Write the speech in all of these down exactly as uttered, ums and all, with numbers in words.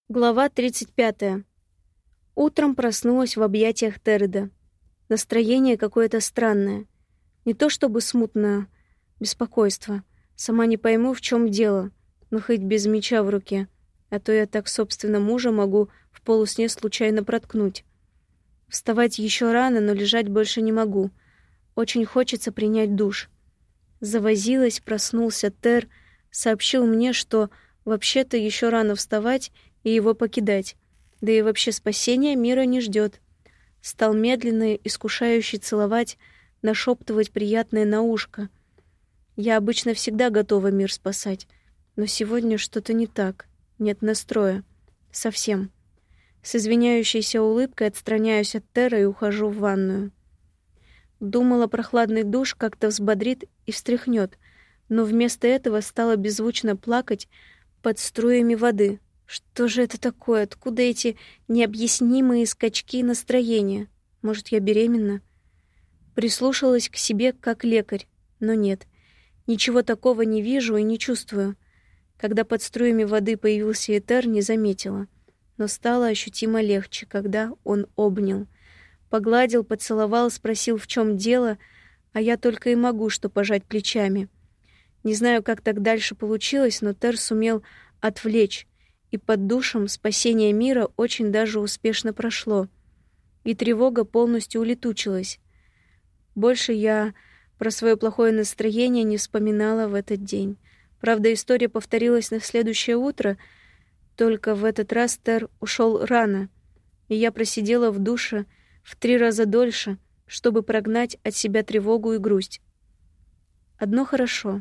Глава тридцать пятая. Утром проснулась в объятиях Тереда. Настроение какое-то странное. Не то чтобы смутное беспокойство. Сама не пойму, в чем дело, но хоть без меча в руке. А то я так, собственно, мужа могу в полусне случайно проткнуть. Вставать еще рано, но лежать больше не могу. Очень хочется принять душ. Завозилась, проснулся Тер, сообщил мне, что вообще-то еще рано вставать и его покидать, да и вообще спасения мира не ждет. Стал медленно, искушающе целовать, нашептывать приятное на ушко. Я обычно всегда готова мир спасать, но сегодня что-то не так, нет настроя. Совсем. С извиняющейся улыбкой отстраняюсь от Тера и ухожу в ванную. Думала, прохладный душ как-то взбодрит и встряхнет, но вместо этого стала беззвучно плакать под струями воды. Что же это такое? Откуда эти необъяснимые скачки настроения? Может, я беременна? Прислушалась к себе как лекарь, но нет. Ничего такого не вижу и не чувствую. Когда под струями воды появился Этер, не заметила. Но стало ощутимо легче, когда он обнял. Погладил, поцеловал, спросил, в чем дело, а я только и могу что пожать плечами. Не знаю, как так дальше получилось, но Тер сумел отвлечь, и под душем спасение мира очень даже успешно прошло, и тревога полностью улетучилась. Больше я про свое плохое настроение не вспоминала в этот день. Правда, история повторилась на следующее утро, только в этот раз Тер ушел рано, и я просидела в душе в три раза дольше, чтобы прогнать от себя тревогу и грусть. Одно хорошо.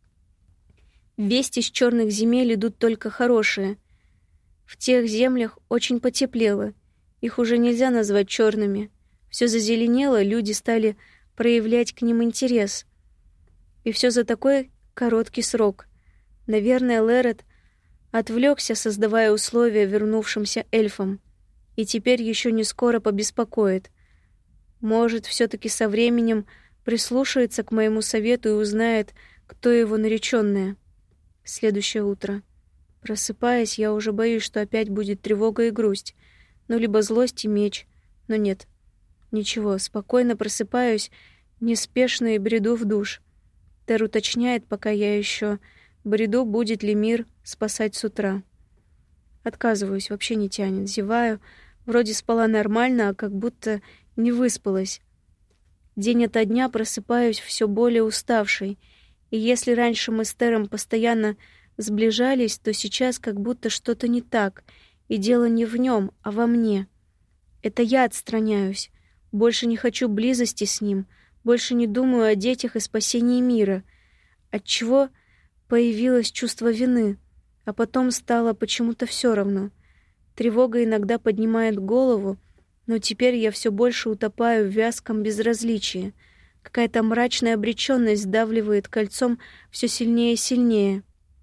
Вести из черных земель идут только хорошие. В тех землях очень потеплело. Их уже нельзя назвать черными. Все зазеленело, люди стали проявлять к ним интерес. И все за такой короткий срок. Наверное, Лерет отвлекся, создавая условия вернувшимся эльфам. И теперь еще не скоро побеспокоит. Может, все-таки со временем прислушается к моему совету и узнает, кто его нареченная. Следующее утро. Просыпаясь, я уже боюсь, что опять будет тревога и грусть. Ну, либо злость и меч. Но нет. Ничего, спокойно просыпаюсь, неспешно и бреду в душ. Тер уточняет, пока я еще бреду, будет ли мир спасать с утра. Отказываюсь, вообще не тянет. Зеваю. Вроде спала нормально, а как будто не выспалась. День ото дня просыпаюсь все более уставшей. И если раньше мы с Тером постоянно сближались, то сейчас как будто что-то не так, и дело не в нем, а во мне. Это я отстраняюсь, больше не хочу близости с ним, больше не думаю о детях и спасении мира. Отчего появилось чувство вины, а потом стало почему-то все равно. Тревога иногда поднимает голову, но теперь я все больше утопаю в вязком безразличии. Какая-то мрачная обречённость сдавливает кольцом все сильнее и сильнее.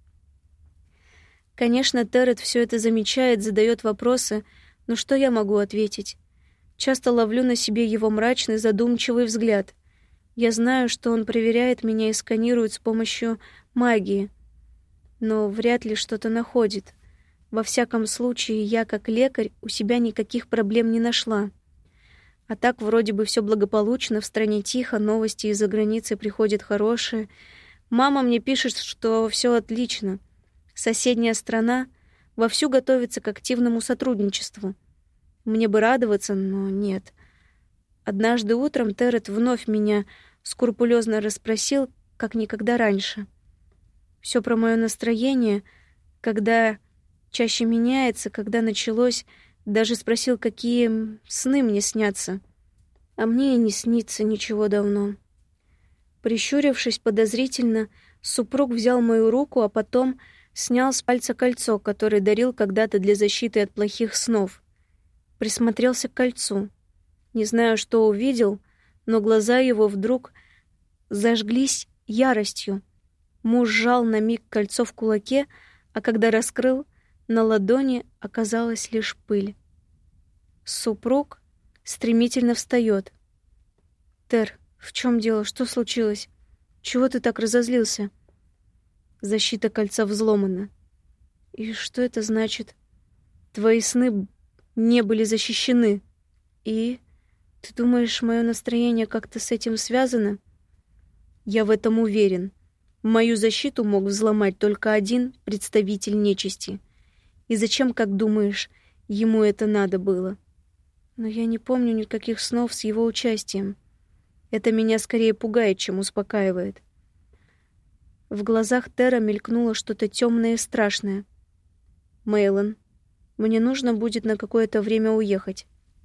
Конечно, Терет все это замечает, задает вопросы, но что я могу ответить? Часто ловлю на себе его мрачный, задумчивый взгляд. Я знаю, что он проверяет меня и сканирует с помощью магии, но вряд ли что-то находит. Во всяком случае, я, как лекарь, у себя никаких проблем не нашла. А так вроде бы все благополучно, в стране тихо, новости из-за границы приходят хорошие. Мама мне пишет, что все отлично. Соседняя страна вовсю готовится к активному сотрудничеству. Мне бы радоваться, но нет. Однажды утром Терет вновь меня скрупулезно расспросил, как никогда раньше. Все про мое настроение, когда чаще меняется, когда началось, даже спросил, какие сны мне снятся. А мне и не снится ничего давно. Прищурившись подозрительно, супруг взял мою руку, а потом снял с пальца кольцо, которое дарил когда-то для защиты от плохих снов. Присмотрелся к кольцу. Не знаю, что увидел, но глаза его вдруг зажглись яростью. Муж сжал на миг кольцо в кулаке, а когда раскрыл, на ладони оказалась лишь пыль. Супруг стремительно встает. «Тер, в чем дело? Что случилось? Чего ты так разозлился?» Защита кольца взломана. И что это значит? Твои сны не были защищены. И ты думаешь, мое настроение как-то с этим связано? Я в этом уверен. Мою защиту мог взломать только один представитель нечисти. И зачем, как думаешь, ему это надо было? Но я не помню никаких снов с его участием. Это меня скорее пугает, чем успокаивает. В глазах Тера мелькнуло что-то темное и страшное. Мейлон, мне нужно будет на какое-то время уехать.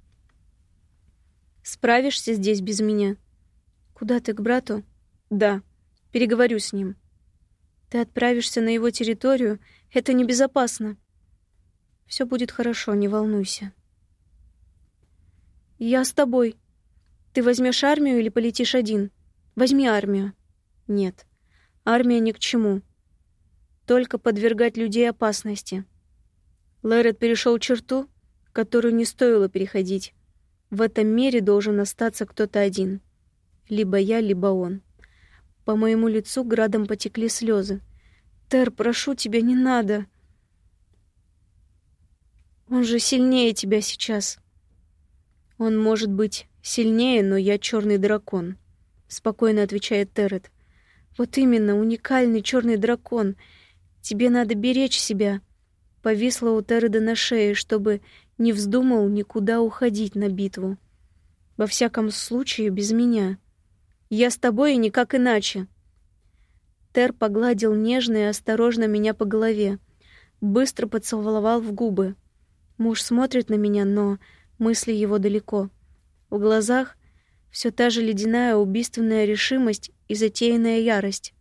Справишься здесь без меня? Куда ты, к брату? Да, переговорю с ним. Ты отправишься на его территорию? Это небезопасно. Все будет хорошо, не волнуйся. Я с тобой. Ты возьмешь армию или полетишь один? Возьми армию. Нет, армия ни к чему. Только подвергать людей опасности. Лэред перешел черту, которую не стоило переходить. В этом мире должен остаться кто-то один. Либо я, либо он. По моему лицу градом потекли слезы. Тер, прошу тебя, не надо. Он же сильнее тебя сейчас. Он может быть сильнее, но я черный дракон, спокойно отвечает Терет. Вот именно, уникальный черный дракон. Тебе надо беречь себя. Повисла у Тереда на шее, чтобы не вздумал никуда уходить на битву. Во всяком случае, без меня. Я с тобой и никак иначе. Тер погладил нежно и осторожно меня по голове, быстро поцеловал в губы. Муж смотрит на меня, но мысли его далеко. В глазах все та же ледяная убийственная решимость и затеянная ярость.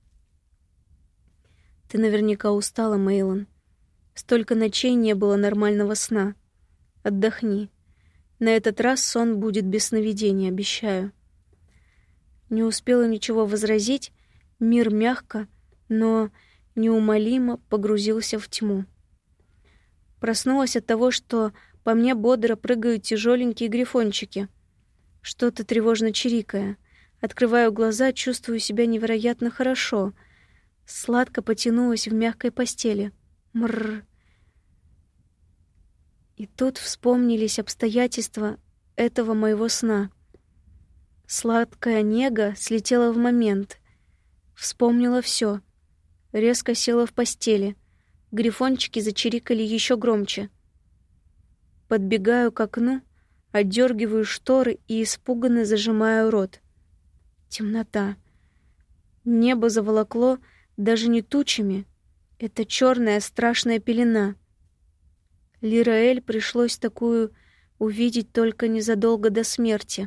Ты наверняка устала, Мейлон. Столько ночей не было нормального сна. Отдохни. На этот раз сон будет без сновидений, обещаю. Не успела ничего возразить, мир мягко, но неумолимо погрузился в тьму. Проснулась от того, что по мне бодро прыгают тяжеленькие грифончики. Что-то тревожно чирикая. Открываю глаза, чувствую себя невероятно хорошо. Сладко потянулась в мягкой постели. Мррр. И тут вспомнились обстоятельства этого моего сна. Сладкая нега слетела в момент. Вспомнила все. Резко села в постели. Грифончики зачирикали еще громче. Подбегаю к окну, отдергиваю шторы и испуганно зажимаю рот. Темнота. Небо заволокло даже не тучами. Это черная страшная пелена. Лираэль пришлось такую увидеть только незадолго до смерти.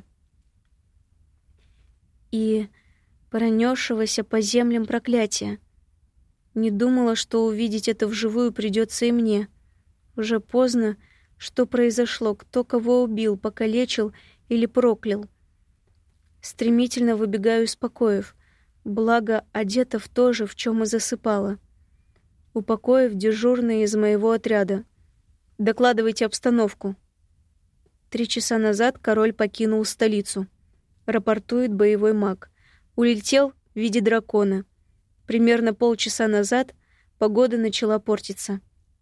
И пронесшегося по землям проклятия. Не думала, что увидеть это вживую придется и мне. Уже поздно. Что произошло? Кто кого убил, покалечил или проклял? Стремительно выбегаю из покоев. Благо, одета в то же, в чем и засыпала. У покоев дежурные из моего отряда. Докладывайте обстановку. Три часа назад король покинул столицу. Рапортует боевой маг. Улетел в виде дракона. Примерно полчаса назад погода начала портиться.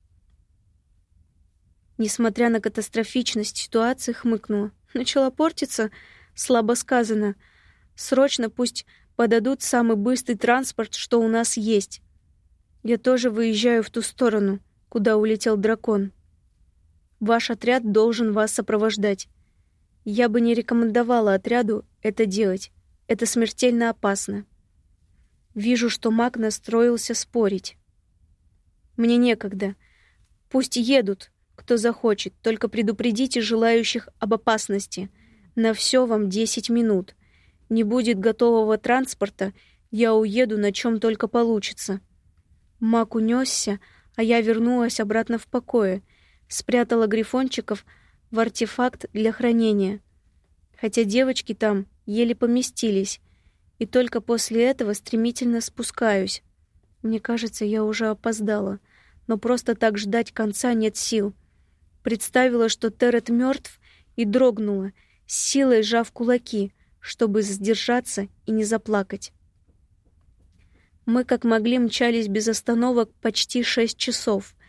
Несмотря на катастрофичность ситуации, хмыкнула. Начала портиться? Слабо сказано. Срочно пусть подадут самый быстрый транспорт, что у нас есть. Я тоже выезжаю в ту сторону, куда улетел дракон. Ваш отряд должен вас сопровождать. Я бы не рекомендовала отряду это делать. Это смертельно опасно. Вижу, что маг настроился спорить. Мне некогда. Пусть едут, кто захочет, только предупредите желающих об опасности. На все вам десять минут. Не будет готового транспорта, я уеду на чем только получится. Маг унесся, а я вернулась обратно в покое, спрятала грифончиков в артефакт для хранения. Хотя девочки там еле поместились, и только после этого стремительно спускаюсь. Мне кажется, я уже опоздала, но просто так ждать конца нет сил. Представила, что Терет мертв, и дрогнула, с силой сжав кулаки, чтобы сдержаться и не заплакать. Мы как могли мчались без остановок почти шесть часов.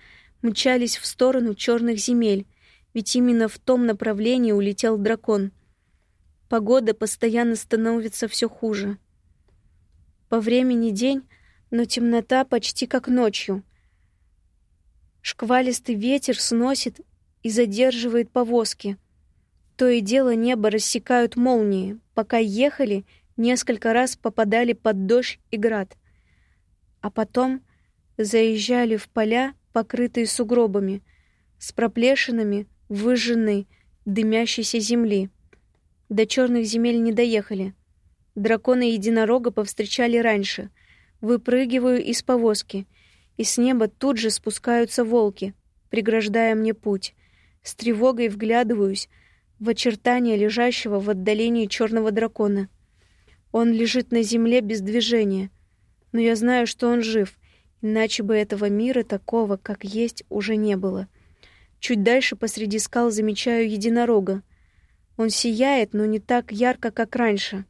мчались в сторону черных земель, ведь именно в том направлении улетел дракон. Погода постоянно становится все хуже. По времени день, но темнота почти как ночью. Шквалистый ветер сносит и задерживает повозки. То и дело небо рассекают молнии. Пока ехали, несколько раз попадали под дождь и град. А потом заезжали в поля, покрытые сугробами, с проплешинами выжженной, дымящейся земли. До черных земель не доехали. Дракона и единорога повстречали раньше. Выпрыгиваю из повозки, и с неба тут же спускаются волки, преграждая мне путь. С тревогой вглядываюсь в очертания лежащего в отдалении черного дракона. Он лежит на земле без движения, но я знаю, что он жив, иначе бы этого мира такого, как есть, уже не было. Чуть дальше посреди скал замечаю единорога. Он сияет, но не так ярко, как раньше.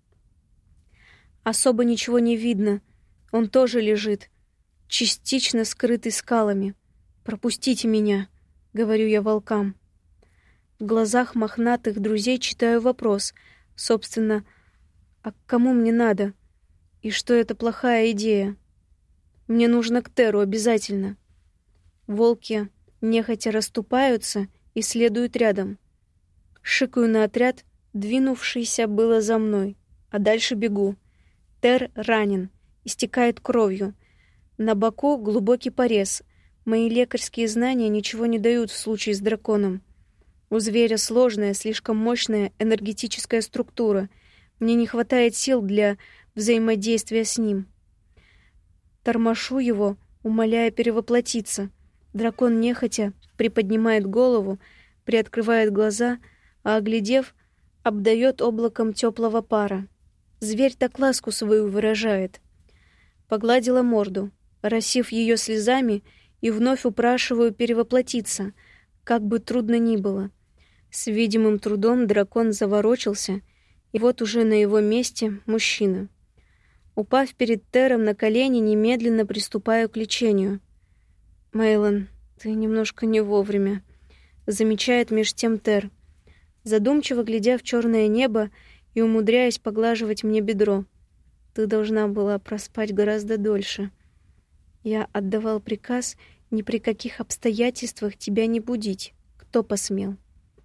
Особо ничего не видно. Он тоже лежит, частично скрытый скалами. «Пропустите меня», — говорю я волкам. В глазах мохнатых друзей читаю вопрос. Собственно, а к кому мне надо? И что это плохая идея? Мне нужно к Теру обязательно. Волки нехотя расступаются и следуют рядом. Шикаю на отряд, двинувшийся было за мной, а дальше бегу. Тер ранен, истекает кровью. На боку глубокий порез. Мои лекарские знания ничего не дают в случае с драконом. У зверя сложная, слишком мощная энергетическая структура. Мне не хватает сил для взаимодействия с ним. Тормошу его, умоляя перевоплотиться. Дракон нехотя приподнимает голову, приоткрывает глаза, а, оглядев, обдает облаком теплого пара. Зверь так ласку свою выражает. Погладила морду, оросив ее слезами, и вновь упрашиваю перевоплотиться, как бы трудно ни было. С видимым трудом дракон заворочился, и вот уже на его месте мужчина. Упав перед Тером на колени, немедленно приступаю к лечению. «Мейлон, ты немножко не вовремя», — замечает меж тем Тер, задумчиво глядя в черное небо и умудряясь поглаживать мне бедро. «Ты должна была проспать гораздо дольше. Я отдавал приказ ни при каких обстоятельствах тебя не будить. Кто посмел?»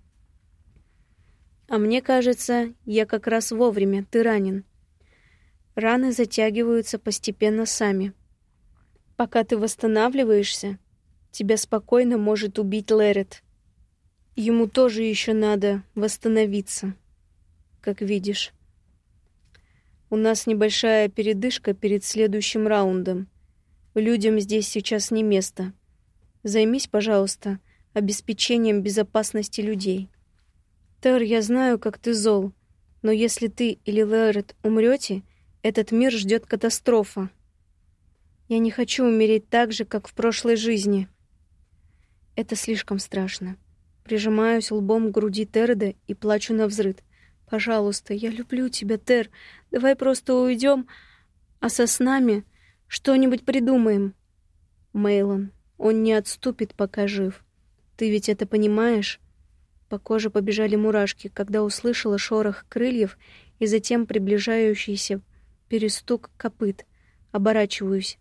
«А мне кажется, я как раз вовремя. Ты ранен. Раны затягиваются постепенно сами. Пока ты восстанавливаешься, тебя спокойно может убить Лерет. Ему тоже еще надо восстановиться, как видишь. У нас небольшая передышка перед следующим раундом. Людям здесь сейчас не место. Займись, пожалуйста, обеспечением безопасности людей. Тер, я знаю, как ты зол, но если ты или Лерет умрете, этот мир ждет катастрофа. Я не хочу умереть так же, как в прошлой жизни. Это слишком страшно. Прижимаюсь лбом к груди Тереда и плачу навзрыд. Пожалуйста, я люблю тебя, Тер. Давай просто уйдем, а со снами что-нибудь придумаем. Мейлон, он не отступит, пока жив. Ты ведь это понимаешь? По коже побежали мурашки, когда услышала шорох крыльев и затем приближающийся перестук копыт. Оборачиваюсь.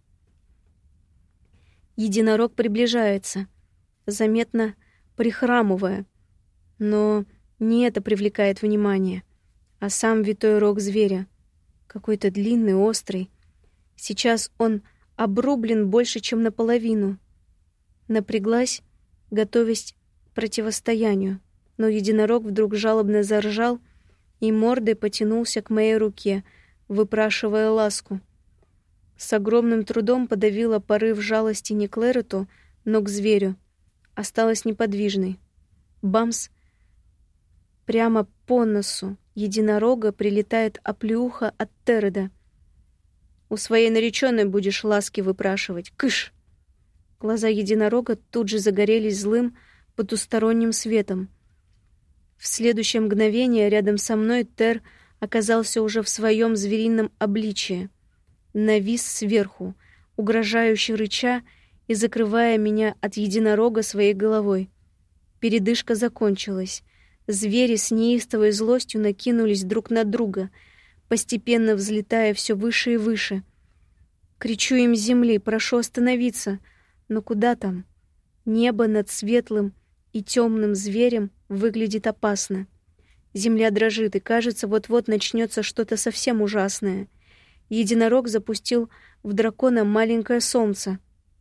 Единорог приближается, заметно прихрамывая, но не это привлекает внимание, а сам витой рог зверя, какой-то длинный, острый. Сейчас он обрублен больше, чем наполовину. Напряглась, готовясь к противостоянию, но единорог вдруг жалобно заржал и мордой потянулся к моей руке, выпрашивая ласку. С огромным трудом подавила порыв жалости не к Лерету, но к зверю. Осталась неподвижной. Бамс! Прямо по носу единорога прилетает оплеуха от Тереда. «У своей нареченной будешь ласки выпрашивать. Кыш!» Глаза единорога тут же загорелись злым, потусторонним светом. В следующее мгновение рядом со мной Тер оказался уже в своем зверином обличии. Навис сверху, угрожающе рыча и закрывая меня от единорога своей головой. Передышка закончилась. Звери с неистовой злостью накинулись друг на друга, постепенно взлетая все выше и выше. Кричу им с земли, прошу остановиться, но куда там? Небо над светлым и темным зверем выглядит опасно. Земля дрожит, и кажется, вот-вот начнется что-то совсем ужасное. Единорог запустил в дракона маленькое солнце.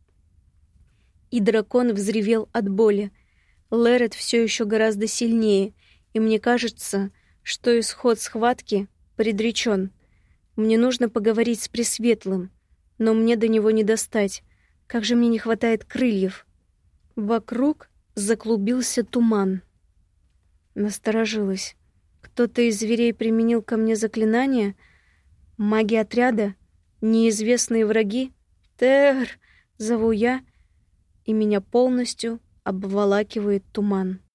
И дракон взревел от боли. Лерет все еще гораздо сильнее, и мне кажется, что исход схватки предречен. Мне нужно поговорить с Пресветлым, но мне до него не достать. Как же мне не хватает крыльев. Вокруг заклубился туман. Насторожилась. Кто-то из зверей применил ко мне заклинание? Маги отряда? Неизвестные враги? Тер! Зову я, и меня полностью обволакивает туман.